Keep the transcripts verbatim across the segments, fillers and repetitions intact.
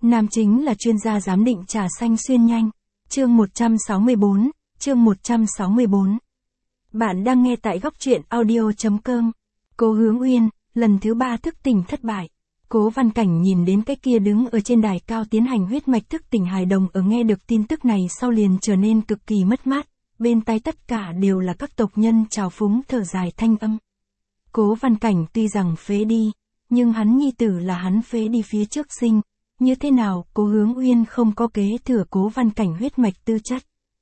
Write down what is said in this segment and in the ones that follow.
Nam chính là chuyên gia giám định trà xanh xuyên nhanh. Chương một trăm sáu mươi bốn, chương một trăm sáu mươi bốn. Bạn đang nghe tại góc truyện audio chấm com. Cố Hướng Uyên, lần thứ ba thức tỉnh thất bại. Cố Văn Cảnh nhìn đến cái kia đứng ở trên đài cao tiến hành huyết mạch thức tỉnh hài đồng ở nghe được tin tức này sau liền trở nên cực kỳ mất mát, bên tai tất cả đều là các tộc nhân trào phúng thở dài thanh âm. Cố Văn Cảnh tuy rằng phế đi, nhưng hắn nhi tử là hắn phế đi phía trước sinh, như thế nào Cố Hướng Uyên không có kế thừa Cố Văn Cảnh huyết mạch tư chất.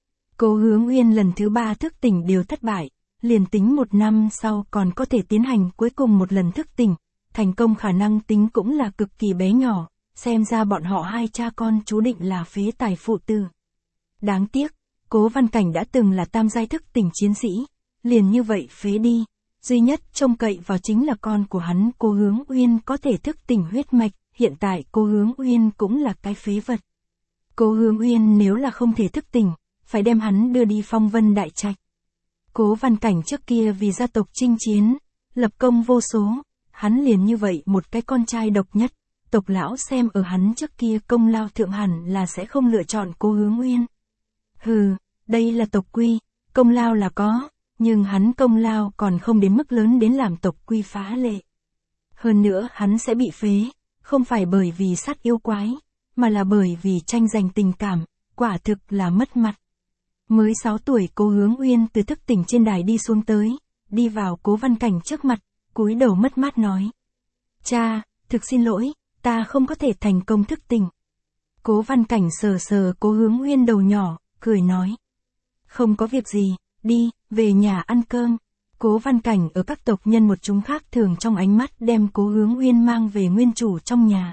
Cố Hướng Uyên lần thứ ba thức tỉnh đều thất bại, liền tính một năm sau còn có thể tiến hành cuối cùng một lần thức tỉnh, thành công khả năng tính cũng là cực kỳ bé nhỏ, xem ra bọn họ hai cha con chú định là phế tài phụ tử. Đáng tiếc, Cố Văn Cảnh đã từng là tam giai thức tỉnh chiến sĩ, liền như vậy phế đi, duy nhất trông cậy vào chính là con của hắn Cố Hướng Uyên có thể thức tỉnh huyết mạch, hiện tại Cố Hướng Uyên cũng là cái phế vật. Cố Hướng Uyên nếu là không thể thức tỉnh, phải đem hắn đưa đi Phong Vân Đại Trạch. Cố Văn Cảnh trước kia vì gia tộc chinh chiến, lập công vô số, hắn liền như vậy một cái con trai độc nhất, tộc lão xem ở hắn trước kia công lao thượng hẳn là sẽ không lựa chọn Cố Hướng Uyên. Hừ, đây là tộc quy, công lao là có, nhưng hắn công lao còn không đến mức lớn đến làm tộc quy phá lệ. Hơn nữa hắn sẽ bị phế, không phải bởi vì sát yêu quái, mà là bởi vì tranh giành tình cảm, quả thực là mất mặt. Mới sáu tuổi Cố Hướng Uyên từ thức tỉnh trên đài đi xuống tới, đi vào Cố Văn Cảnh trước mặt, cúi đầu mất mát nói. Cha, thực xin lỗi, ta không có thể thành công thức tỉnh. Cố Văn Cảnh sờ sờ Cố Hướng Uyên đầu nhỏ, cười nói. Không có việc gì, đi, về nhà ăn cơm. Cố Văn Cảnh ở các tộc nhân một chúng khác thường trong ánh mắt đem Cố Hướng Uyên mang về nguyên chủ trong nhà.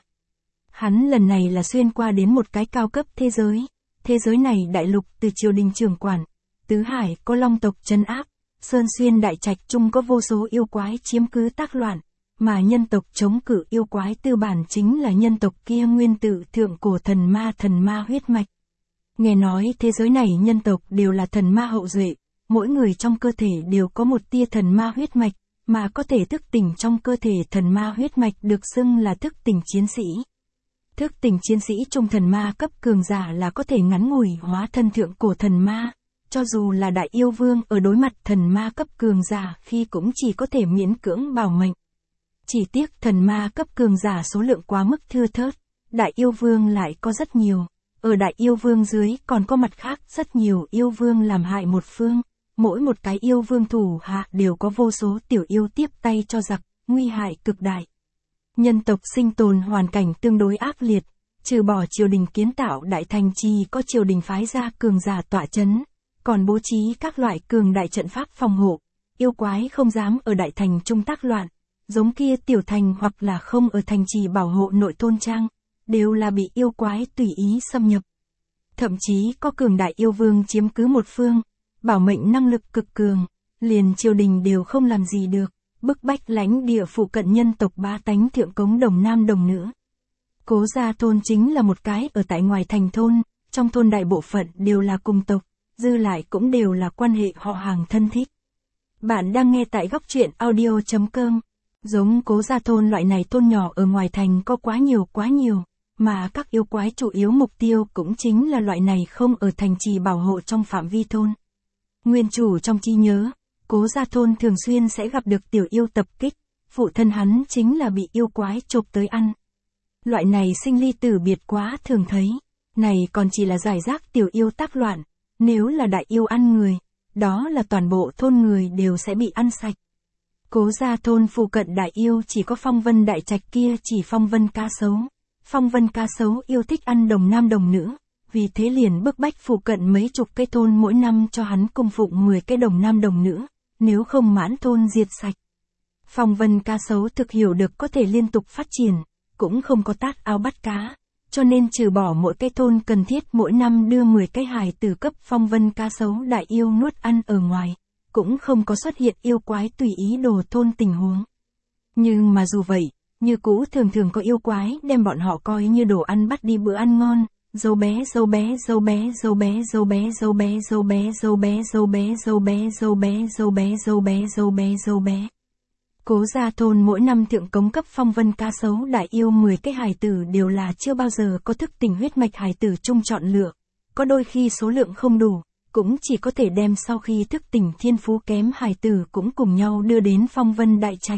Hắn lần này là xuyên qua đến một cái cao cấp thế giới. Thế giới này đại lục từ triều đình trưởng quản, tứ hải có long tộc trấn áp, sơn xuyên đại trạch chung có vô số yêu quái chiếm cứ tác loạn, mà nhân tộc chống cự yêu quái tư bản chính là nhân tộc kia nguyên tử thượng cổ thần ma thần ma huyết mạch. Nghe nói thế giới này nhân tộc đều là thần ma hậu duệ, mỗi người trong cơ thể đều có một tia thần ma huyết mạch, mà có thể thức tỉnh trong cơ thể thần ma huyết mạch được xưng là thức tỉnh chiến sĩ. Thức tỉnh chiến sĩ trung thần ma cấp cường giả là có thể ngắn ngủi hóa thân thượng cổ thần ma, cho dù là đại yêu vương ở đối mặt thần ma cấp cường giả khi cũng chỉ có thể miễn cưỡng bảo mệnh. Chỉ tiếc thần ma cấp cường giả số lượng quá mức thưa thớt, đại yêu vương lại có rất nhiều, ở đại yêu vương dưới còn có mặt khác rất nhiều yêu vương làm hại một phương, mỗi một cái yêu vương thủ hạ đều có vô số tiểu yêu tiếp tay cho giặc, nguy hại cực đại. Nhân tộc sinh tồn hoàn cảnh tương đối ác liệt, trừ bỏ triều đình kiến tạo đại thành trì có triều đình phái ra cường giả tọa chấn, còn bố trí các loại cường đại trận pháp phòng hộ, yêu quái không dám ở đại thành trung tác loạn, giống kia tiểu thành hoặc là không ở thành trì bảo hộ nội thôn trang, đều là bị yêu quái tùy ý xâm nhập. Thậm chí có cường đại yêu vương chiếm cứ một phương, bảo mệnh năng lực cực cường, liền triều đình đều không làm gì được. Bức bách lãnh địa phụ cận nhân tộc bá tánh thượng cống đồng nam đồng nữ. Cố gia thôn chính là một cái ở tại ngoài thành thôn, trong thôn đại bộ phận đều là cùng tộc, dư lại cũng đều là quan hệ họ hàng thân thích. Bạn đang nghe tại góc truyện audio chấm com. Giống Cố gia thôn loại này thôn nhỏ ở ngoài thành có quá nhiều quá nhiều, mà các yêu quái chủ yếu mục tiêu cũng chính là loại này không ở thành trì bảo hộ trong phạm vi thôn. Nguyên chủ trong trí nhớ, Cố gia thôn thường xuyên sẽ gặp được tiểu yêu tập kích, phụ thân hắn chính là bị yêu quái chộp tới ăn. Loại này sinh ly tử biệt quá thường thấy, này còn chỉ là giải rác tiểu yêu tác loạn, nếu là đại yêu ăn người, đó là toàn bộ thôn người đều sẽ bị ăn sạch. Cố gia thôn phụ cận đại yêu chỉ có Phong Vân Đại Trạch kia chỉ Phong Vân cá sấu. Phong Vân cá sấu yêu thích ăn đồng nam đồng nữ, vì thế liền bức bách phụ cận mấy chục cái thôn mỗi năm cho hắn cung phụng mười cái đồng nam đồng nữ. Nếu không mãn thôn diệt sạch. Phong Vân cá sấu thực hiểu được có thể liên tục phát triển, cũng không có tát ao bắt cá, cho nên trừ bỏ mỗi cái thôn cần thiết mỗi năm đưa mười cái hài tử cấp Phong Vân cá sấu đại yêu nuốt ăn ở ngoài, cũng không có xuất hiện yêu quái tùy ý đồ thôn tình huống. Nhưng mà dù vậy, như cũ thường thường có yêu quái đem bọn họ coi như đồ ăn bắt đi bữa ăn ngon. Dâu bé dâu bé dâu bé dâu bé dâu bé dâu bé dâu bé dâu bé dâu bé dâu bé dâu bé dâu bé dâu bé dâu bé dâu bé. Cố Gia Thôn mỗi năm thượng cống cấp phong vân cá sấu đại yêu mười cái hài tử đều là chưa bao giờ có thức tỉnh huyết mạch hài tử chung chọn lựa. Có đôi khi số lượng không đủ, cũng chỉ có thể đem sau khi thức tỉnh thiên phú kém hài tử cũng cùng nhau đưa đến phong vân đại trạch.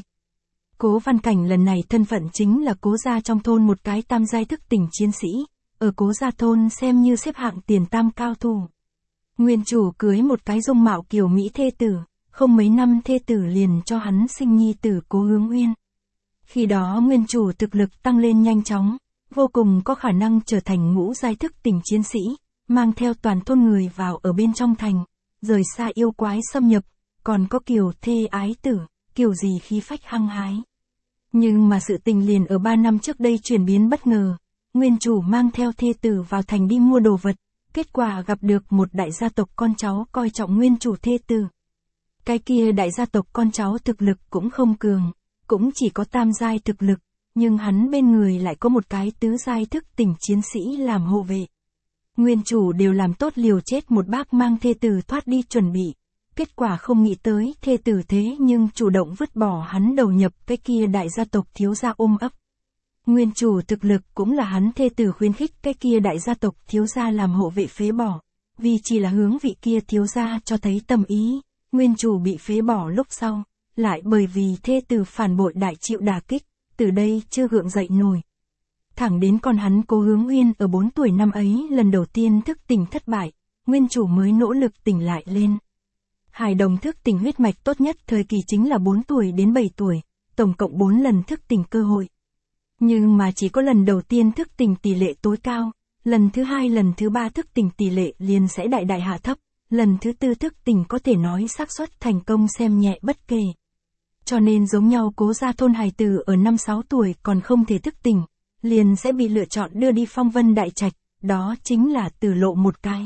Cố Văn Cảnh lần này thân phận chính là Cố gia trong thôn một cái tam giai thức tỉnh chiến sĩ, ở Cố Gia Thôn xem như xếp hạng tiền tam cao thủ. Nguyên chủ cưới một cái dung mạo kiều mỹ thê tử, không mấy năm thê tử liền cho hắn sinh nhi tử Cố Hướng Uyên. Khi đó nguyên chủ thực lực tăng lên nhanh chóng, vô cùng có khả năng trở thành ngũ giai thức tỉnh chiến sĩ, mang theo toàn thôn người vào ở bên trong thành, rời xa yêu quái xâm nhập, còn có kiều thê ái tử, kiểu gì khí phách hăng hái. Nhưng mà sự tình liền ở ba năm trước đây chuyển biến bất ngờ, nguyên chủ mang theo thê tử vào thành đi mua đồ vật, kết quả gặp được một đại gia tộc con cháu coi trọng nguyên chủ thê tử. Cái kia đại gia tộc con cháu thực lực cũng không cường, cũng chỉ có tam giai thực lực, nhưng hắn bên người lại có một cái tứ giai thức tỉnh chiến sĩ làm hộ vệ. Nguyên chủ đều làm tốt liều chết một bác mang thê tử thoát đi chuẩn bị. Kết quả không nghĩ tới thê tử thế nhưng chủ động vứt bỏ hắn đầu nhập cái kia đại gia tộc thiếu gia ôm ấp. Nguyên chủ thực lực cũng là hắn thê tử khuyến khích cái kia đại gia tộc thiếu gia làm hộ vệ phế bỏ. Vì chỉ là hướng vị kia thiếu gia cho thấy tâm ý, nguyên chủ bị phế bỏ lúc sau, lại bởi vì thê tử phản bội đại chịu đả kích, từ đây chưa gượng dậy nổi. Thẳng đến con hắn Cố Hướng Uyên ở bốn tuổi năm ấy lần đầu tiên thức tỉnh thất bại, nguyên chủ mới nỗ lực tỉnh lại lên. Hài đồng thức tỉnh huyết mạch tốt nhất thời kỳ chính là bốn tuổi đến bảy tuổi, tổng cộng bốn lần thức tỉnh cơ hội. Nhưng mà chỉ có lần đầu tiên thức tỉnh tỷ lệ tối cao, lần thứ hai lần thứ ba thức tỉnh tỷ lệ liền sẽ đại đại hạ thấp, lần thứ tư thức tỉnh có thể nói xác suất thành công xem nhẹ bất kể. Cho nên giống nhau Cố Gia Thôn hài tử ở năm sáu tuổi còn không thể thức tỉnh, liền sẽ bị lựa chọn đưa đi phong vân đại trạch, đó chính là tử lộ một cái.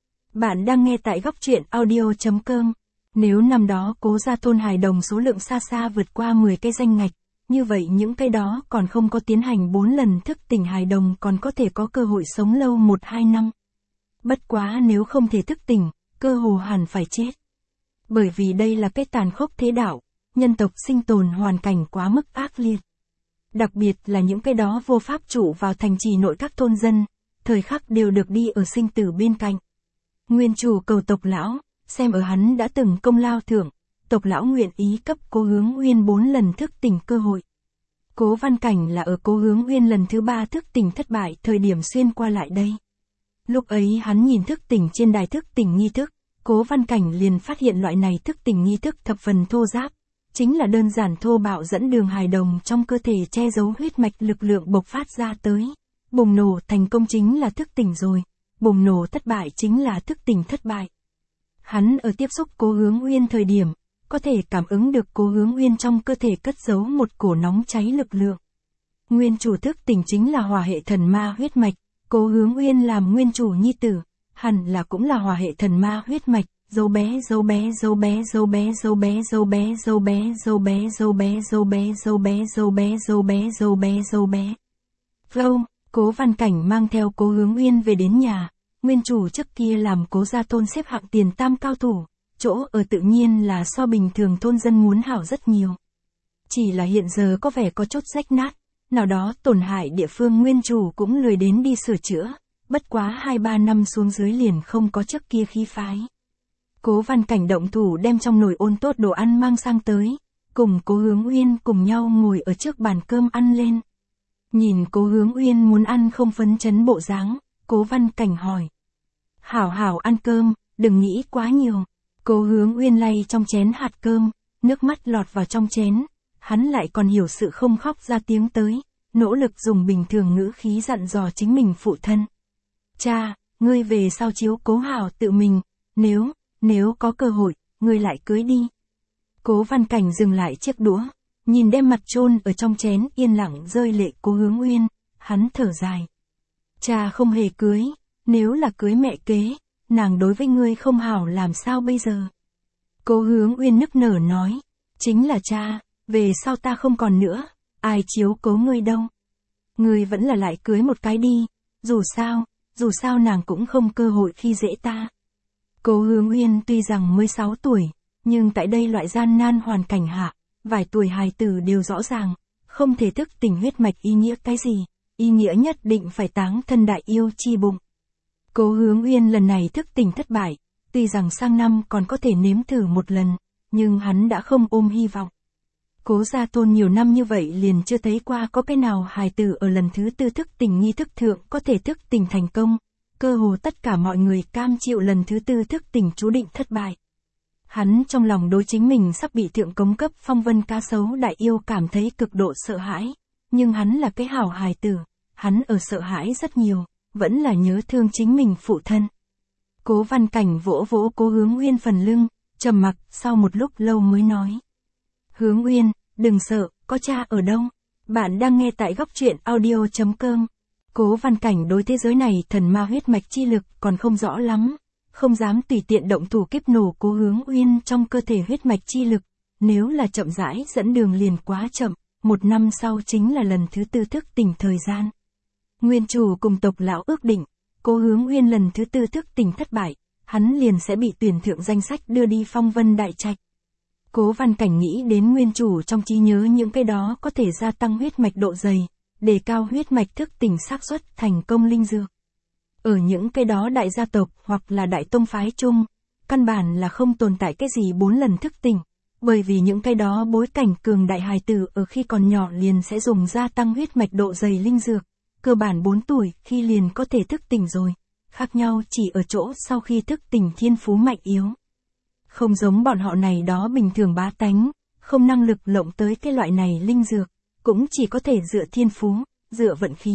Bạn đang nghe tại góc truyện audio chấm com. Nếu năm đó Cố Gia Thôn hài đồng số lượng xa xa vượt qua mười cái danh ngạch, như vậy những cái đó còn không có tiến hành bốn lần thức tỉnh hài đồng còn có thể có cơ hội sống lâu một hai năm. Bất quá nếu không thể thức tỉnh, cơ hồ hẳn phải chết. Bởi vì đây là cái tàn khốc thế đạo, nhân tộc sinh tồn hoàn cảnh quá mức ác liệt. Đặc biệt là những cái đó vô pháp trụ vào thành trì nội các thôn dân, thời khắc đều được đi ở sinh tử bên cạnh. Nguyên chủ cầu tộc lão, xem ở hắn đã từng công lao thưởng, tộc lão nguyện ý cấp Cố Hướng Uyên bốn lần thức tỉnh cơ hội. Cố Văn Cảnh là ở Cố Hướng Uyên lần thứ ba thức tỉnh thất bại thời điểm xuyên qua lại đây. Lúc ấy hắn nhìn thức tỉnh trên đài thức tỉnh nghi thức, Cố Văn Cảnh liền phát hiện loại này thức tỉnh nghi thức thập phần thô ráp, chính là đơn giản thô bạo dẫn đường hài đồng trong cơ thể che giấu huyết mạch lực lượng bộc phát ra tới. Bùng nổ thành công chính là thức tỉnh rồi, bùng nổ thất bại chính là thức tỉnh thất bại. Hắn ở tiếp xúc Cố Hướng Uyên thời điểm, có thể cảm ứng được Cố Hướng Uyên trong cơ thể cất giấu một cổ nóng cháy lực lượng. Nguyên chủ thức tỉnh chính là hỏa hệ thần ma huyết mạch, Cố Hướng Uyên làm nguyên chủ nhi tử, hẳn là cũng là hỏa hệ thần ma huyết mạch. Dâu bé dâu bé dâu bé dâu bé dâu bé dâu bé dâu bé dâu bé dâu bé dâu bé dâu bé dâu bé dâu bé dâu bé dâu bé. Flow, Cố Văn Cảnh mang theo Cố Hướng Uyên về đến nhà, nguyên chủ trước kia làm Cố Gia Thôn xếp hạng tiền tam cao thủ, chỗ ở tự nhiên là so bình thường thôn dân muốn hảo rất nhiều. Chỉ là hiện giờ có vẻ có chút rách nát, nào đó tổn hại địa phương nguyên chủ cũng lười đến đi sửa chữa, bất quá hai ba năm xuống dưới liền không có trước kia khí phái. Cố Văn Cảnh động thủ đem trong nồi ôn tốt đồ ăn mang sang tới, cùng Cố Hướng Uyên cùng nhau ngồi ở trước bàn cơm ăn lên. Nhìn Cố Hướng Uyên muốn ăn không phấn chấn bộ dáng, Cố Văn Cảnh hỏi. Hảo hảo ăn cơm, đừng nghĩ quá nhiều. Cố Hướng Uyên lay trong chén hạt cơm, nước mắt lọt vào trong chén, hắn lại còn hiểu sự không khóc ra tiếng tới, nỗ lực dùng bình thường ngữ khí dặn dò chính mình phụ thân. Cha, ngươi về sau chiếu cố hảo tự mình, nếu, nếu có cơ hội, ngươi lại cưới đi. Cố Văn Cảnh dừng lại chiếc đũa, nhìn đem mặt chôn ở trong chén yên lặng rơi lệ Cố Hướng Uyên, hắn thở dài. Cha không hề cưới, nếu là cưới mẹ kế, nàng đối với ngươi không hảo làm sao bây giờ? Cố Hướng Uyên nức nở nói, chính là cha, về sau ta không còn nữa, ai chiếu cố ngươi đâu. Ngươi vẫn là lại cưới một cái đi, dù sao, dù sao nàng cũng không cơ hội khi dễ ta. Cố Hướng Uyên tuy rằng mới sáu tuổi, nhưng tại đây loại gian nan hoàn cảnh hạ, vài tuổi hài tử đều rõ ràng, không thể thức tỉnh huyết mạch ý nghĩa cái gì, ý nghĩa nhất định phải táng thân đại yêu chi bụng. Cố Hướng Uyên lần này thức tỉnh thất bại, tuy rằng sang năm còn có thể nếm thử một lần, nhưng hắn đã không ôm hy vọng. Cố gia thôn nhiều năm như vậy liền chưa thấy qua có cái nào hài tử ở lần thứ tư thức tỉnh nghi thức thượng có thể thức tỉnh thành công, cơ hồ tất cả mọi người cam chịu lần thứ tư thức tỉnh chú định thất bại. Hắn trong lòng đối chính mình sắp bị thượng cống cấp phong vân cá sấu đại yêu cảm thấy cực độ sợ hãi, nhưng hắn là cái hảo hài tử, hắn ở sợ hãi rất nhiều, vẫn là nhớ thương chính mình phụ thân. Cố Văn Cảnh vỗ vỗ Cố Hướng Uyên phần lưng, trầm mặc, sau một lúc lâu mới nói. Hướng Uyên, đừng sợ, có cha ở đâu? Bạn đang nghe tại góc truyện audio chấm com. Cố Văn Cảnh đối thế giới này thần ma huyết mạch chi lực còn không rõ lắm, không dám tùy tiện động thủ kiếp nổ Cố Hướng Uyên trong cơ thể huyết mạch chi lực, nếu là chậm rãi dẫn đường liền quá chậm, một năm sau chính là lần thứ tư thức tỉnh thời gian. Nguyên chủ cùng tộc lão ước định, Cố Hướng Uyên lần thứ tư thức tỉnh thất bại, hắn liền sẽ bị tuyển thượng danh sách đưa đi phong vân đại trạch. Cố Văn Cảnh nghĩ đến nguyên chủ trong trí nhớ những cái đó có thể gia tăng huyết mạch độ dày, đề cao huyết mạch thức tỉnh xác suất thành công linh dược. Ở những cái đó đại gia tộc hoặc là đại tông phái chung, căn bản là không tồn tại cái gì bốn lần thức tỉnh, bởi vì những cái đó bối cảnh cường đại hài tử ở khi còn nhỏ liền sẽ dùng gia tăng huyết mạch độ dày linh dược, cơ bản bốn tuổi khi liền có thể thức tỉnh rồi, khác nhau chỉ ở chỗ sau khi thức tỉnh thiên phú mạnh yếu. Không giống bọn họ này đó bình thường bá tánh, không năng lực lộng tới cái loại này linh dược, cũng chỉ có thể dựa thiên phú, dựa vận khí.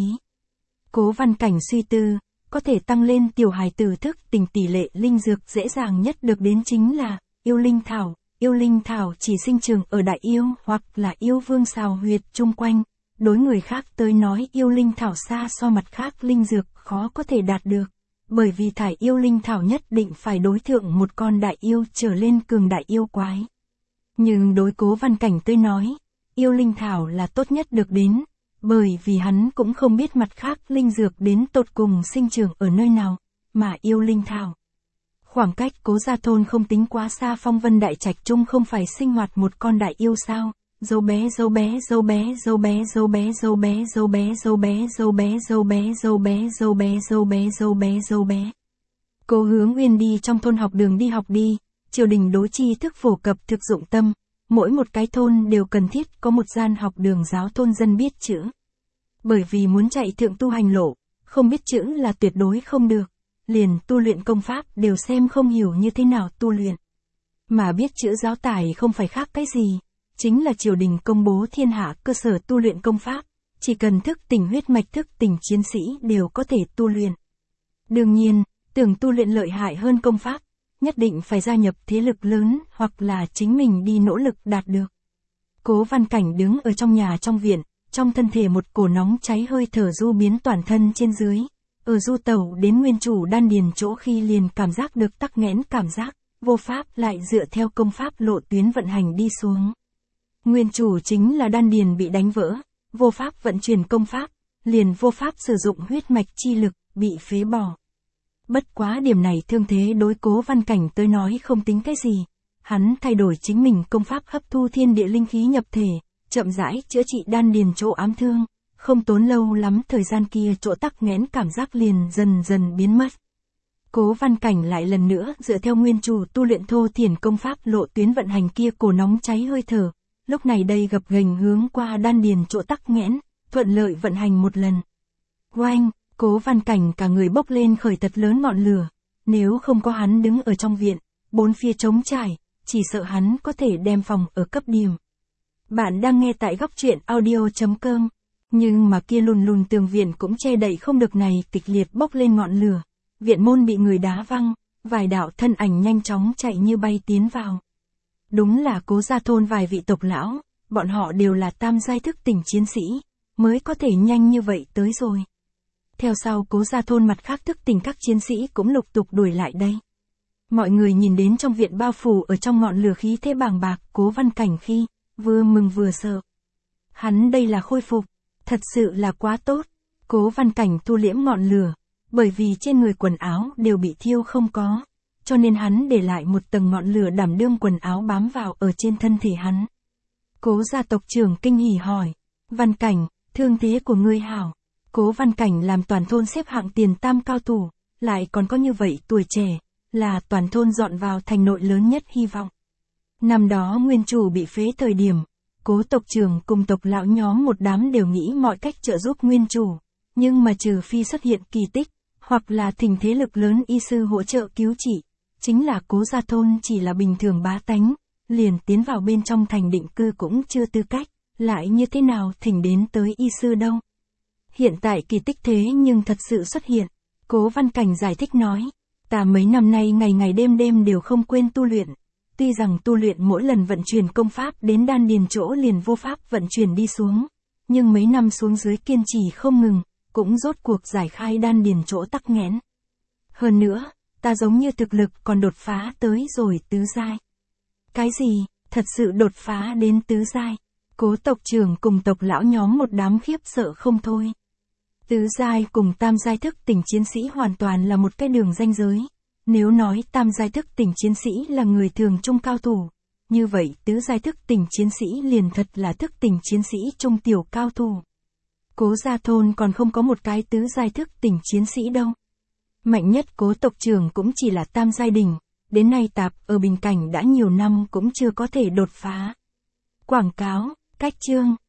Cố Văn Cảnh suy tư, có thể tăng lên tiểu hài tử thức tỉnh tỷ lệ linh dược dễ dàng nhất được đến chính là yêu linh thảo. Yêu linh thảo chỉ sinh trưởng ở đại yêu hoặc là yêu vương xào huyệt chung quanh, đối người khác tới nói yêu linh thảo xa so mặt khác linh dược khó có thể đạt được, bởi vì thải yêu linh thảo nhất định phải đối thượng một con đại yêu trở lên cường đại yêu quái. Nhưng đối Cố Văn Cảnh tới nói, yêu linh thảo là tốt nhất được đến, bởi vì hắn cũng không biết mặt khác linh dược đến tột cùng sinh trưởng ở nơi nào, mà yêu linh thảo. Khoảng cách Cố gia thôn không tính quá xa phong vân đại trạch chung không phải sinh hoạt một con đại yêu sao, dâu bé dâu bé dâu bé dâu bé dâu bé dâu bé dâu bé dâu bé dâu bé dâu bé dâu bé dâu bé dâu bé dâu bé dâu bé. Cố Hướng Uyên đi trong thôn học đường đi học đi, triều đình đối tri thức phổ cập thực dụng tâm, mỗi một cái thôn đều cần thiết có một gian học đường giáo thôn dân biết chữ. Bởi vì muốn chạy thượng tu hành lộ, không biết chữ là tuyệt đối không được, liền tu luyện công pháp đều xem không hiểu như thế nào tu luyện. Mà biết chữ giáo tài không phải khác cái gì, chính là triều đình công bố thiên hạ cơ sở tu luyện công pháp, chỉ cần thức tỉnh huyết mạch thức tỉnh chiến sĩ đều có thể tu luyện. Đương nhiên, tưởng tu luyện lợi hại hơn công pháp, nhất định phải gia nhập thế lực lớn hoặc là chính mình đi nỗ lực đạt được. Cố Văn Cảnh đứng ở trong nhà trong viện, trong thân thể một cổ nóng cháy hơi thở du biến toàn thân trên dưới, ở du tẩu đến nguyên chủ đan điền chỗ khi liền cảm giác được tắc nghẽn cảm giác, vô pháp lại dựa theo công pháp lộ tuyến vận hành đi xuống. Nguyên chủ chính là đan điền bị đánh vỡ, vô pháp vận chuyển công pháp, liền vô pháp sử dụng huyết mạch chi lực, bị phế bỏ. Bất quá điểm này thương thế đối Cố Văn Cảnh tới nói không tính cái gì, hắn thay đổi chính mình công pháp hấp thu thiên địa linh khí nhập thể, chậm rãi chữa trị đan điền chỗ ám thương, không tốn lâu lắm thời gian kia chỗ tắc nghẽn cảm giác liền dần dần biến mất. Cố Văn Cảnh lại lần nữa dựa theo nguyên chủ tu luyện thô thiển công pháp lộ tuyến vận hành kia cổ nóng cháy hơi thở, lúc này đây gập ghềnh hướng qua đan điền chỗ tắc nghẽn, thuận lợi vận hành một lần. Oanh, Cố Văn Cảnh cả người bốc lên khởi thật lớn ngọn lửa, nếu không có hắn đứng ở trong viện, bốn phía trống trải, chỉ sợ hắn có thể đem phòng ở cấp điểm. Bạn đang nghe tại góc truyện audio chấm com, nhưng mà kia lùn lùn tường viện cũng che đậy không được này kịch liệt bốc lên ngọn lửa, viện môn bị người đá văng, vài đạo thân ảnh nhanh chóng chạy như bay tiến vào. Đúng là Cố gia thôn vài vị tộc lão, bọn họ đều là tam giai thức tỉnh chiến sĩ, mới có thể nhanh như vậy tới rồi. Theo sau Cố gia thôn mặt khác thức tỉnh các chiến sĩ cũng lục tục đuổi lại đây. Mọi người nhìn đến trong viện bao phủ ở trong ngọn lửa khí thế bàng bạc Cố Văn Cảnh khi, vừa mừng vừa sợ. Hắn đây là khôi phục, thật sự là quá tốt. Cố Văn Cảnh thu liễm ngọn lửa, bởi vì trên người quần áo đều bị thiêu không có, cho nên hắn để lại một tầng ngọn lửa đảm đương quần áo bám vào ở trên thân thể hắn. Cố gia tộc trưởng kinh hỉ hỏi. Văn Cảnh, thương thế của ngươi hảo. Cố Văn Cảnh làm toàn thôn xếp hạng tiền tam cao thủ, lại còn có như vậy tuổi trẻ, là toàn thôn dọn vào thành nội lớn nhất hy vọng. Năm đó nguyên chủ bị phế thời điểm, Cố tộc trưởng cùng tộc lão nhóm một đám đều nghĩ mọi cách trợ giúp nguyên chủ, nhưng mà trừ phi xuất hiện kỳ tích, hoặc là thỉnh thế lực lớn y sư hỗ trợ cứu trị, chính là Cố gia thôn chỉ là bình thường bá tánh, liền tiến vào bên trong thành định cư cũng chưa tư cách, lại như thế nào thỉnh đến tới y sư đâu. Hiện tại kỳ tích thế nhưng thật sự xuất hiện, Cố Văn Cảnh giải thích nói, ta mấy năm nay ngày ngày đêm đêm đều không quên tu luyện, tuy rằng tu luyện mỗi lần vận chuyển công pháp đến đan điền chỗ liền vô pháp vận chuyển đi xuống, nhưng mấy năm xuống dưới kiên trì không ngừng, cũng rốt cuộc giải khai đan điền chỗ tắc nghẽn. Hơn nữa, ta giống như thực lực còn đột phá tới rồi tứ giai. Cái gì, thật sự đột phá đến tứ giai? Cố tộc trưởng cùng tộc lão nhóm một đám khiếp sợ không thôi. Tứ giai cùng tam giai thức tỉnh chiến sĩ hoàn toàn là một cái đường ranh giới. Nếu nói tam giai thức tỉnh chiến sĩ là người thường trung cao thủ, như vậy tứ giai thức tỉnh chiến sĩ liền thật là thức tỉnh chiến sĩ trung tiểu cao thủ. Cố gia thôn còn không có một cái tứ giai thức tỉnh chiến sĩ đâu. Mạnh nhất Cố tộc trưởng cũng chỉ là tam giai đỉnh, đến nay tạp ở bình cảnh đã nhiều năm cũng chưa có thể đột phá. Quảng cáo, cách chương.